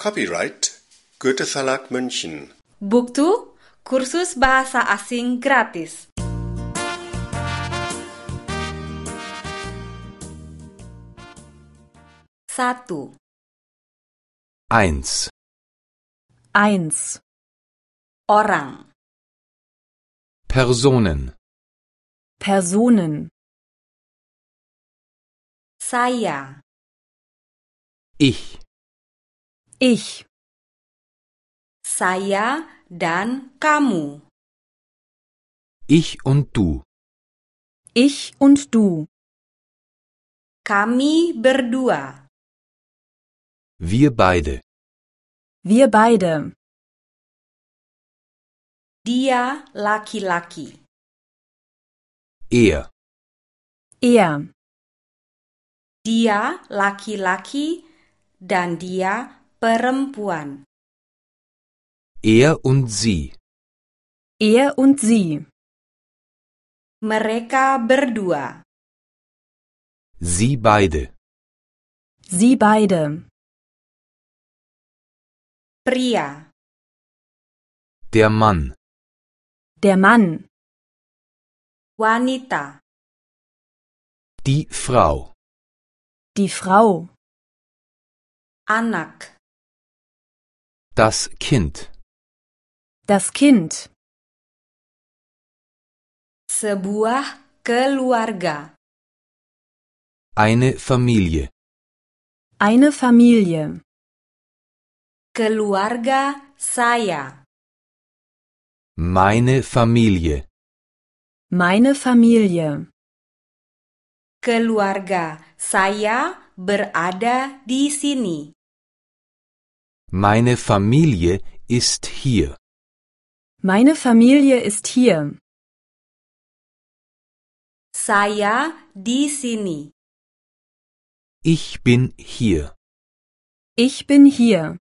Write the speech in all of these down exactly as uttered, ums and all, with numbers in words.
Copyright Goethe Verlag München. Buktu kursus bahasa asing gratis. Satu. Eins. Eins. Orang. Personen. Personen. Saya. Ich. Ich. Saya dan kamu. Ich und du. Ich und du. Kami berdua. Wir beide. Wir beide. Dia laki-laki. Er. Er. Dia laki-laki dan dia perempuan. Er und sie. Er und sie. Mereka berdua. Sie beide. Sie beide. Pria. Der Mann. Der Mann. Wanita. Die Frau. Die Frau. Anak. Das Kind. Das Kind. Sebuah keluarga. Eine Familie. Eine Familie. Keluarga saya. Meine Familie. Meine Familie. Keluarga saya berada di sini. Meine Familie ist hier. Meine Familie ist hier. Saya di sini. Ich bin hier. Ich bin hier.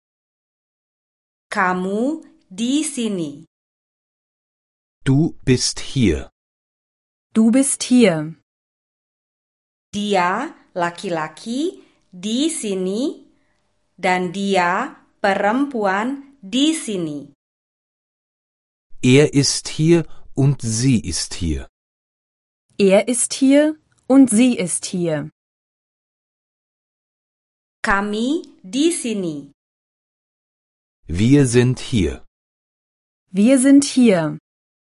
Kamu di sini. Du bist hier. Du bist hier. Dia laki-laki di sini dan dia perempuan di sini. Er ist hier und sie ist hier. Er ist hier und sie ist hier. Kami di sini. Wir sind hier. Wir sind hier.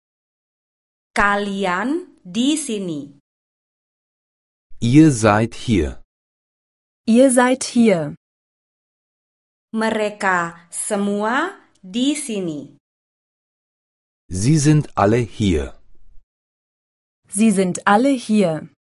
Kalian di sini. Ihr seid hier. Ihr seid hier. Mereka semua di sini. Sie sind alle hier. Sie sind alle hier.